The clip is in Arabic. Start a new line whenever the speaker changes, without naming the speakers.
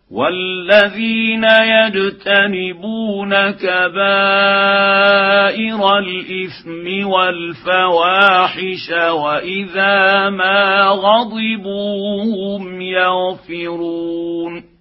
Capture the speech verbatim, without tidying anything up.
والذين يجتنبون كبائر الإثم والفواحش وإذا ما غضبوا هم يغفرون